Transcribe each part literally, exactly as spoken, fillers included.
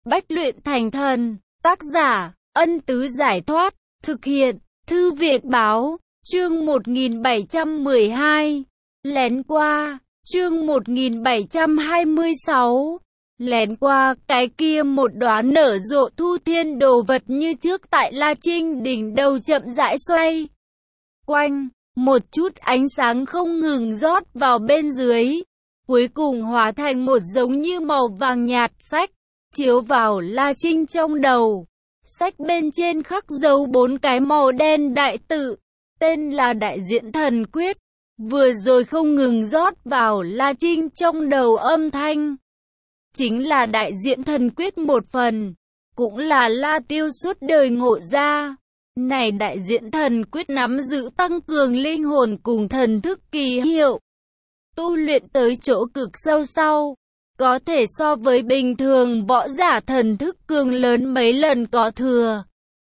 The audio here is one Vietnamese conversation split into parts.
Bách luyện thành thần. Tác giả, Ân Tứ Giải Thoát. Thực hiện, Thư viện Báo. Chương một nghìn bảy trăm mười hai. Lén qua. Chương một nghìn bảy trăm hai mươi sáu. Lén qua. Cái kia một đóa nở rộ thu thiên đồ vật như trước tại La Trinh đỉnh đầu chậm rãi xoay quanh. Một chút ánh sáng không ngừng rót vào bên dưới, cuối cùng hóa thành một giống như màu vàng nhạt sách, chiếu vào La Trinh trong đầu. Sách bên trên khắc dấu bốn cái màu đen đại tự, tên là Đại Diễn Thần Quyết. Vừa rồi không ngừng rót vào La Trinh trong đầu âm thanh, chính là Đại Diễn Thần Quyết một phần, cũng là La Tiêu suốt đời ngộ ra. Này Đại Diễn Thần Quyết nắm giữ tăng cường linh hồn cùng thần thức kỳ hiệu, tu luyện tới chỗ cực sâu sau, có thể so với bình thường võ giả thần thức cường lớn mấy lần có thừa.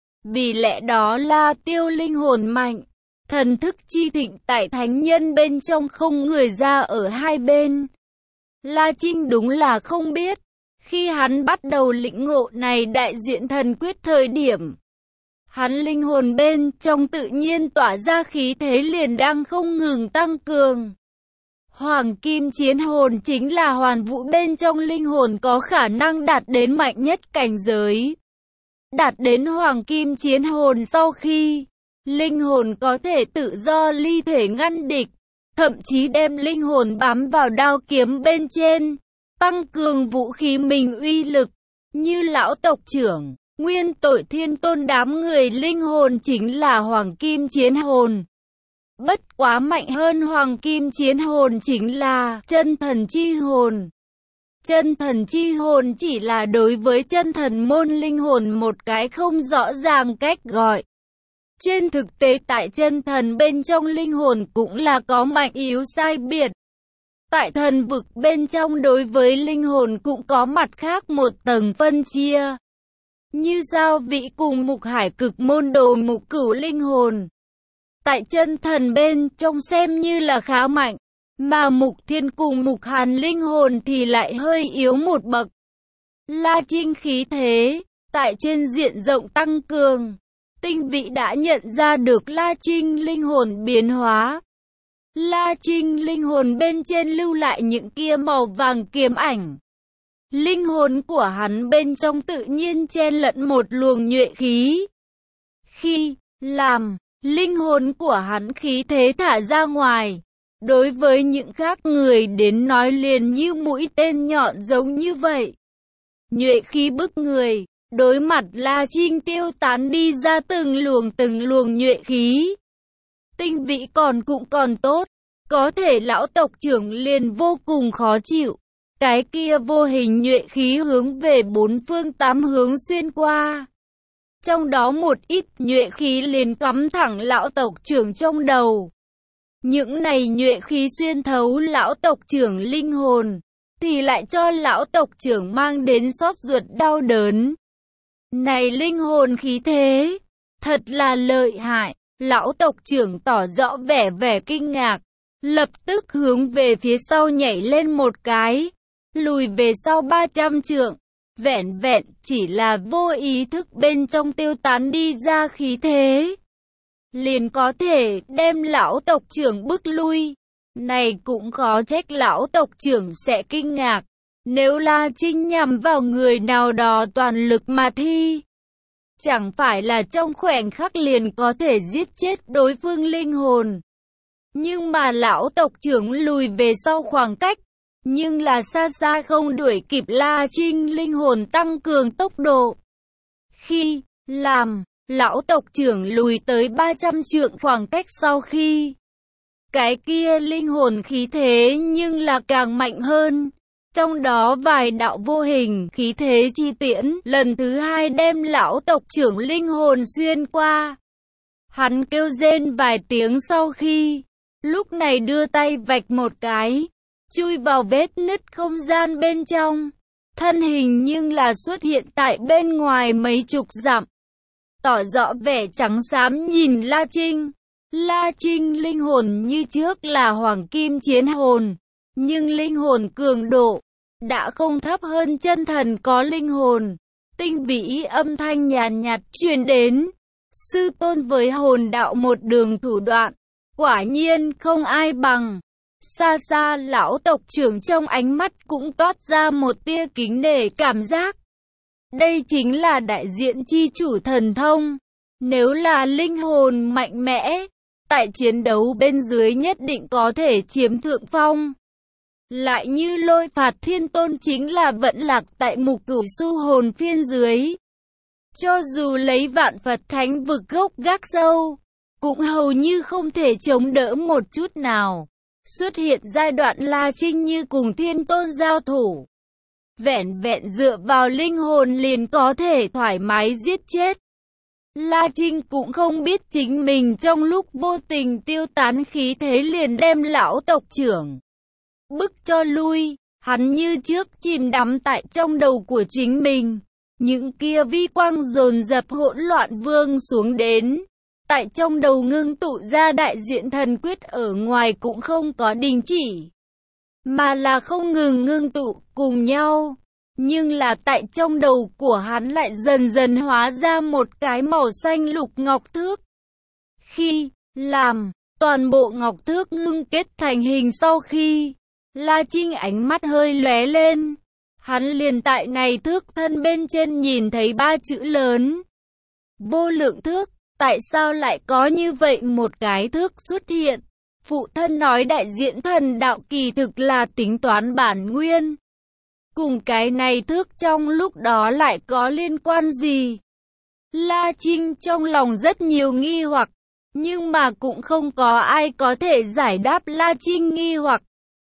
Vì lẽ đó La Tiêu linh hồn mạnh, thần thức chi thịnh tại thánh nhân bên trong không người ra ở hai bên. La Trinh đúng là không biết, khi hắn bắt đầu lĩnh ngộ này Đại Diễn Thần Quyết thời điểm, hắn linh hồn bên trong tự nhiên tỏa ra khí thế liền đang không ngừng tăng cường. Hoàng kim chiến hồn chính là hoàn vũ bên trong linh hồn có khả năng đạt đến mạnh nhất cảnh giới. Đạt đến hoàng kim chiến hồn sau khi, linh hồn có thể tự do ly thể ngăn địch, thậm chí đem linh hồn bám vào đao kiếm bên trên, tăng cường vũ khí mình uy lực, như lão tộc trưởng, nguyên tội thiên tôn đám người linh hồn chính là hoàng kim chiến hồn. Bất quá mạnh hơn hoàng kim chiến hồn chính là chân thần chi hồn. Chân thần chi hồn chỉ là đối với chân thần môn linh hồn một cái không rõ ràng cách gọi. Trên thực tế tại chân thần bên trong linh hồn cũng là có mạnh yếu sai biệt. Tại thần vực bên trong đối với linh hồn cũng có mặt khác một tầng phân chia. Như sao vị cùng mục hải cực môn đồ mục cửu linh hồn, tại chân thần bên trong xem như là khá mạnh, mà mục thiên cùng mục hàn linh hồn thì lại hơi yếu một bậc. La Trinh khí thế, tại trên diện rộng tăng cường, tinh vị đã nhận ra được La Trinh linh hồn biến hóa. La Trinh linh hồn bên trên lưu lại những kia màu vàng kiếm ảnh. Linh hồn của hắn bên trong tự nhiên chen lẫn một luồng nhuệ khí. Khi làm, linh hồn của hắn khí thế thả ra ngoài, đối với những khác người đến nói liền như mũi tên nhọn giống như vậy. Nhuệ khí bức người, đối mặt La Trinh tiêu tán đi ra từng luồng từng luồng nhuệ khí. Tinh vị còn cũng còn tốt, có thể lão tộc trưởng liền vô cùng khó chịu. Cái kia vô hình nhuệ khí hướng về bốn phương tám hướng xuyên qua. Trong đó một ít nhuệ khí liền cắm thẳng lão tộc trưởng trong đầu. Những này nhuệ khí xuyên thấu lão tộc trưởng linh hồn, thì lại cho lão tộc trưởng mang đến xót ruột đau đớn. Này linh hồn khí thế, thật là lợi hại. Lão tộc trưởng tỏ rõ vẻ vẻ kinh ngạc, lập tức hướng về phía sau nhảy lên một cái, lùi về sau ba trăm trượng, vẹn vẹn chỉ là vô ý thức bên trong tiêu tán đi ra khí thế, liền có thể đem lão tộc trưởng bức lui. Này cũng khó trách lão tộc trưởng sẽ kinh ngạc, nếu La Trinh nhằm vào người nào đó toàn lực mà thi, chẳng phải là trong khoảnh khắc liền có thể giết chết đối phương linh hồn. Nhưng mà lão tộc trưởng lùi về sau khoảng cách, nhưng là xa xa không đuổi kịp La Trinh linh hồn tăng cường tốc độ. Khi làm, lão tộc trưởng lùi tới ba trăm trượng khoảng cách sau khi, cái kia linh hồn khí thế nhưng là càng mạnh hơn. Trong đó vài đạo vô hình khí thế chi tiễn lần thứ hai đem lão tộc trưởng linh hồn xuyên qua. Hắn kêu rên vài tiếng sau khi, lúc này đưa tay vạch một cái, chui vào vết nứt không gian bên trong. Thân hình nhưng là xuất hiện tại bên ngoài mấy chục dặm, tỏ rõ vẻ trắng xám nhìn La Trinh. La Trinh linh hồn như trước là hoàng kim chiến hồn, nhưng linh hồn cường độ đã không thấp hơn chân thần có linh hồn. Tinh vĩ âm thanh nhàn nhạt truyền đến. Sư tôn với hồn đạo một đường thủ đoạn, quả nhiên không ai bằng. Xa xa lão tộc trưởng trong ánh mắt cũng toát ra một tia kính nể cảm giác. Đây chính là đại diện chi chủ thần thông. Nếu là linh hồn mạnh mẽ, tại chiến đấu bên dưới nhất định có thể chiếm thượng phong. Lại như Lôi Phạt Thiên Tôn chính là vận lạc tại mục cửu su hồn phiên dưới. Cho dù lấy vạn Phật thánh vực gốc gác sâu, cũng hầu như không thể chống đỡ một chút nào. Xuất hiện giai đoạn La Trinh như cùng Thiên Tôn giao thủ. Vẹn vẹn dựa vào linh hồn liền có thể thoải mái giết chết. La Trinh cũng không biết chính mình trong lúc vô tình tiêu tán khí thế liền đem lão tộc trưởng bức cho lui. Hắn như trước chìm đắm tại trong đầu của chính mình. Những kia vi quang dồn dập hỗn loạn vương xuống đến. Tại trong đầu ngưng tụ ra đại diện thần quyết ở ngoài cũng không có đình chỉ, mà là không ngừng ngưng tụ cùng nhau. Nhưng là tại trong đầu của hắn lại dần dần hóa ra một cái màu xanh lục ngọc thước. Khi làm toàn bộ ngọc thước ngưng kết thành hình sau khi, La Trinh ánh mắt hơi lóe lên. Hắn liền tại này thước thân bên trên nhìn thấy ba chữ lớn. Vô lượng thước. Tại sao lại có như vậy một cái thước xuất hiện? Phụ thân nói đại diện thần đạo kỳ thực là tính toán bản nguyên. Cùng cái này thước trong lúc đó lại có liên quan gì? La Trinh trong lòng rất nhiều nghi hoặc, nhưng mà cũng không có ai có thể giải đáp La Trinh nghi hoặc.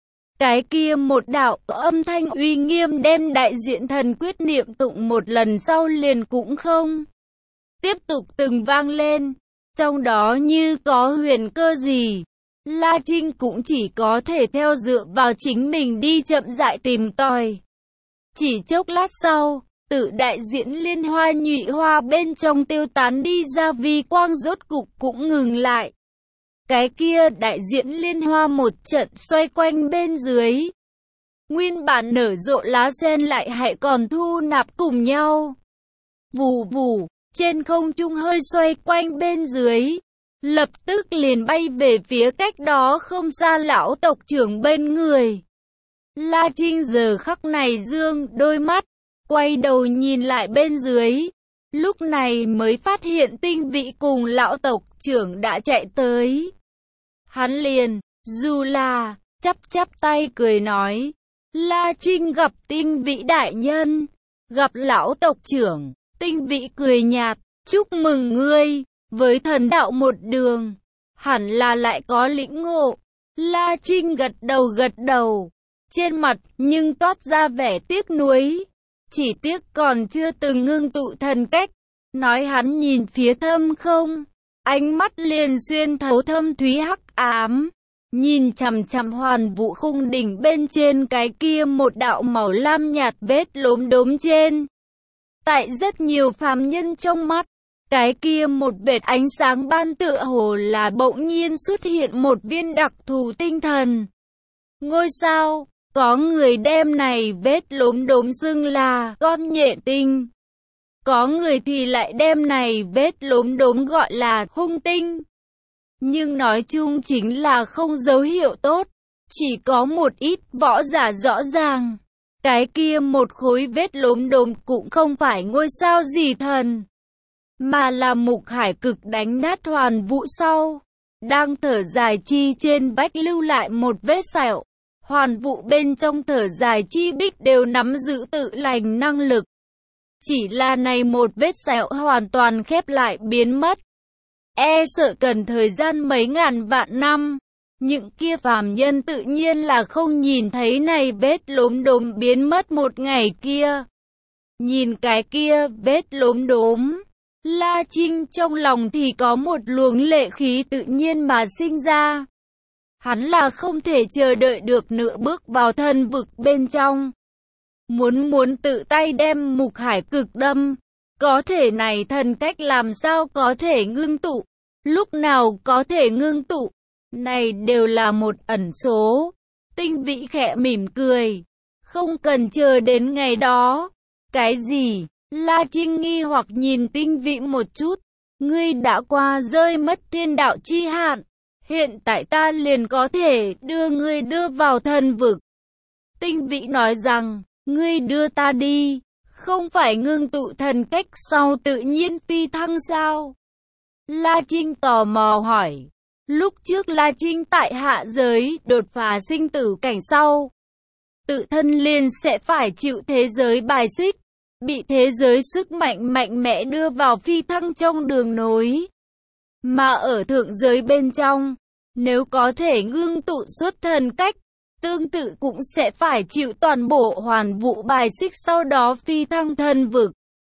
Cái kia một đạo âm thanh uy nghiêm đem đại diện thần quyết niệm tụng một lần sau liền cũng không tiếp tục từng vang lên. Trong đó như có huyền cơ gì, La Trinh cũng chỉ có thể theo dựa vào chính mình đi chậm rãi tìm tòi. Chỉ chốc lát sau, tự đại diện liên hoa nhụy hoa bên trong tiêu tán đi ra vi quang rốt cục cũng ngừng lại. Cái kia đại diện liên hoa một trận xoay quanh bên dưới. Nguyên bản nở rộ lá sen lại hãy còn thu nạp cùng nhau. Vù vù. Trên không trung hơi xoay quanh bên dưới, lập tức liền bay về phía cách đó không xa lão tộc trưởng bên người. La Trinh giờ khắc này dương đôi mắt, quay đầu nhìn lại bên dưới, lúc này mới phát hiện Tinh Vĩ cùng lão tộc trưởng đã chạy tới. Hắn liền, dù là, chắp chắp tay cười nói, La Trinh gặp Tinh Vĩ đại nhân, gặp lão tộc trưởng. Tinh Vĩ cười nhạt, chúc mừng ngươi, với thần đạo một đường, hẳn là lại có lĩnh ngộ. La Trinh gật đầu gật đầu, trên mặt nhưng toát ra vẻ tiếc nuối, chỉ tiếc còn chưa từng ngưng tụ thần cách. Nói hắn nhìn phía thâm không, ánh mắt liền xuyên thấu thâm thúy hắc ám, nhìn chằm chằm hoàn vũ khung đỉnh bên trên cái kia một đạo màu lam nhạt vết lốm đốm trên. Tại rất nhiều phàm nhân trong mắt, cái kia một vệt ánh sáng ban tựa hồ là bỗng nhiên xuất hiện một viên đặc thù tinh thần. Ngôi sao, có người đem này vết lốm đốm xưng là con nhện tinh. Có người thì lại đem này vết lốm đốm gọi là hung tinh. Nhưng nói chung chính là không dấu hiệu tốt, chỉ có một ít võ giả rõ ràng. Cái kia một khối vết lốm đốm cũng không phải ngôi sao gì thần, mà là Mục Hải Cực đánh nát hoàn vũ sau, đang thở dài chi trên vách lưu lại một vết sẹo. Hoàn vũ bên trong thở dài chi bích đều nắm giữ tự lành năng lực. Chỉ là này một vết sẹo hoàn toàn khép lại biến mất. E sợ cần thời gian mấy ngàn vạn năm. Những kia phàm nhân tự nhiên là không nhìn thấy này vết lốm đốm biến mất một ngày kia. Nhìn cái kia vết lốm đốm, La Trinh trong lòng thì có một luồng lệ khí tự nhiên mà sinh ra. Hắn là không thể chờ đợi được nữa bước vào thần vực bên trong. Muốn muốn tự tay đem Mục Hải Cực đâm, có thể này thần cách làm sao có thể ngưng tụ, lúc nào có thể ngưng tụ, này đều là một ẩn số. Tinh Vĩ khẽ mỉm cười, không cần chờ đến ngày đó. Cái gì? La Trinh nghi hoặc nhìn Tinh Vĩ một chút. Ngươi đã qua rơi mất thiên đạo chi hạn. Hiện tại ta liền có thể đưa ngươi đưa vào thần vực. Tinh Vĩ nói rằng, ngươi đưa ta đi, không phải ngưng tụ thần cách sau tự nhiên phi thăng sao? La Trinh tò mò hỏi. Lúc trước La Trinh tại hạ giới đột phá sinh tử cảnh sau, tự thân liền sẽ phải chịu thế giới bài xích, bị thế giới sức mạnh mạnh mẽ đưa vào phi thăng trong đường nối. Mà ở thượng giới bên trong, nếu có thể ngưng tụ xuất thần cách, tương tự cũng sẽ phải chịu toàn bộ hoàn vũ bài xích sau đó phi thăng thần vực.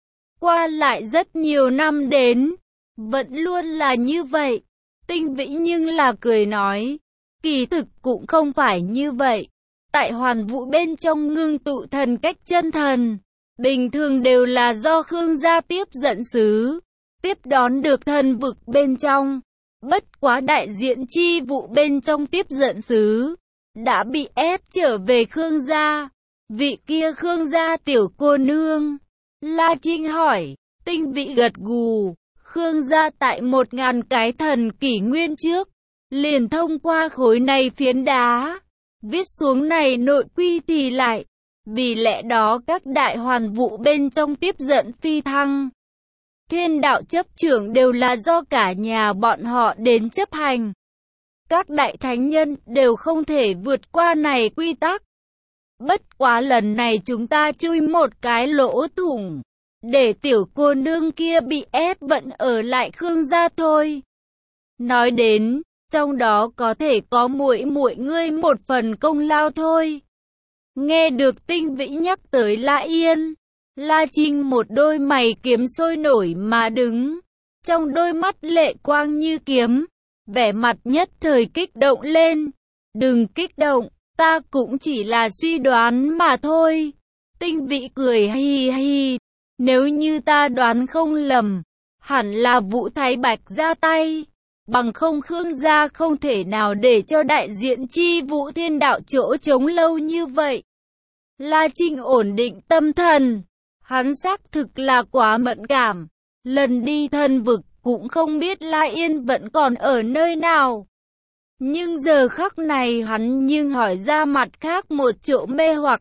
Qua lại rất nhiều năm đến, vẫn luôn là như vậy. Tinh Vĩ nhưng là cười nói, kỳ thực cũng không phải như vậy. Tại hoàn vũ bên trong ngưng tụ thần cách chân thần, bình thường đều là do Khương gia tiếp dẫn sứ, tiếp đón được thần vực bên trong. Bất quá đại diện chi vụ bên trong tiếp dẫn sứ, đã bị ép trở về Khương gia. Vị kia Khương gia tiểu cô nương. La Trinh hỏi. Tinh Vĩ gật gù. Khương gia tại một ngàn cái thần kỷ nguyên trước, liền thông qua khối này phiến đá, viết xuống này nội quy thì lại. Vì lẽ đó các đại hoàn vũ bên trong tiếp dẫn phi thăng, thiên đạo chấp trưởng đều là do cả nhà bọn họ đến chấp hành. Các đại thánh nhân đều không thể vượt qua này quy tắc. Bất quá lần này chúng ta chui một cái lỗ thủng, để tiểu cô nương kia bị ép vẫn ở lại Khương gia thôi. Nói đến, trong đó có thể có muội muội ngươi một phần công lao thôi. Nghe được Tinh Vĩ nhắc tới La Yên, La Trinh một đôi mày kiếm sôi nổi mà đứng, trong đôi mắt lệ quang như kiếm, vẻ mặt nhất thời kích động lên. Đừng kích động, ta cũng chỉ là suy đoán mà thôi. Tinh Vĩ cười hi hi, nếu như ta đoán không lầm, hẳn là Vũ Thái Bạch ra tay, bằng không Khương gia không thể nào để cho đại diện chi Vũ Thiên Đạo chỗ trống lâu như vậy. La Trinh ổn định tâm thần, hắn xác thực là quá mẫn cảm, lần đi thần vực cũng không biết La Yên vẫn còn ở nơi nào. Nhưng giờ khắc này hắn nhưng hỏi ra mặt khác một chỗ mê hoặc.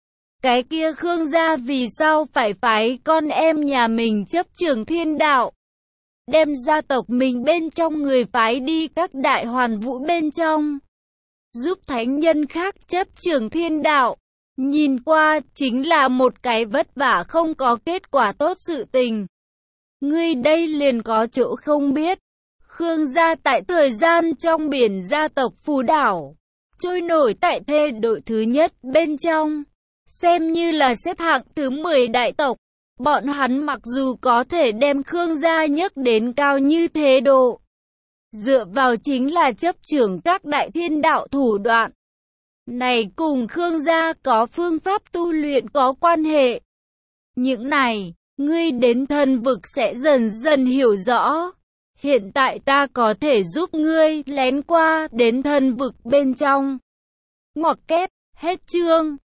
Cái kia Khương gia vì sao phải phái con em nhà mình chấp trưởng thiên đạo, đem gia tộc mình bên trong người phái đi các đại hoàn vũ bên trong, giúp thánh nhân khác chấp trưởng thiên đạo. Nhìn qua chính là một cái vất vả không có kết quả tốt sự tình. Ngươi đây liền có chỗ không biết. Khương gia tại thời gian trong biển gia tộc Phù Đảo, trôi nổi tại thê đội thứ nhất bên trong, xem như là xếp hạng thứ mười đại tộc. Bọn hắn mặc dù có thể đem Khương gia nhấc đến cao như thế độ, dựa vào chính là chấp trưởng các đại thiên đạo thủ đoạn. Này cùng Khương gia có phương pháp tu luyện có quan hệ. Những này, ngươi đến thần vực sẽ dần dần hiểu rõ. Hiện tại ta có thể giúp ngươi lén qua đến thần vực bên trong. Ngoặc kép, hết chương.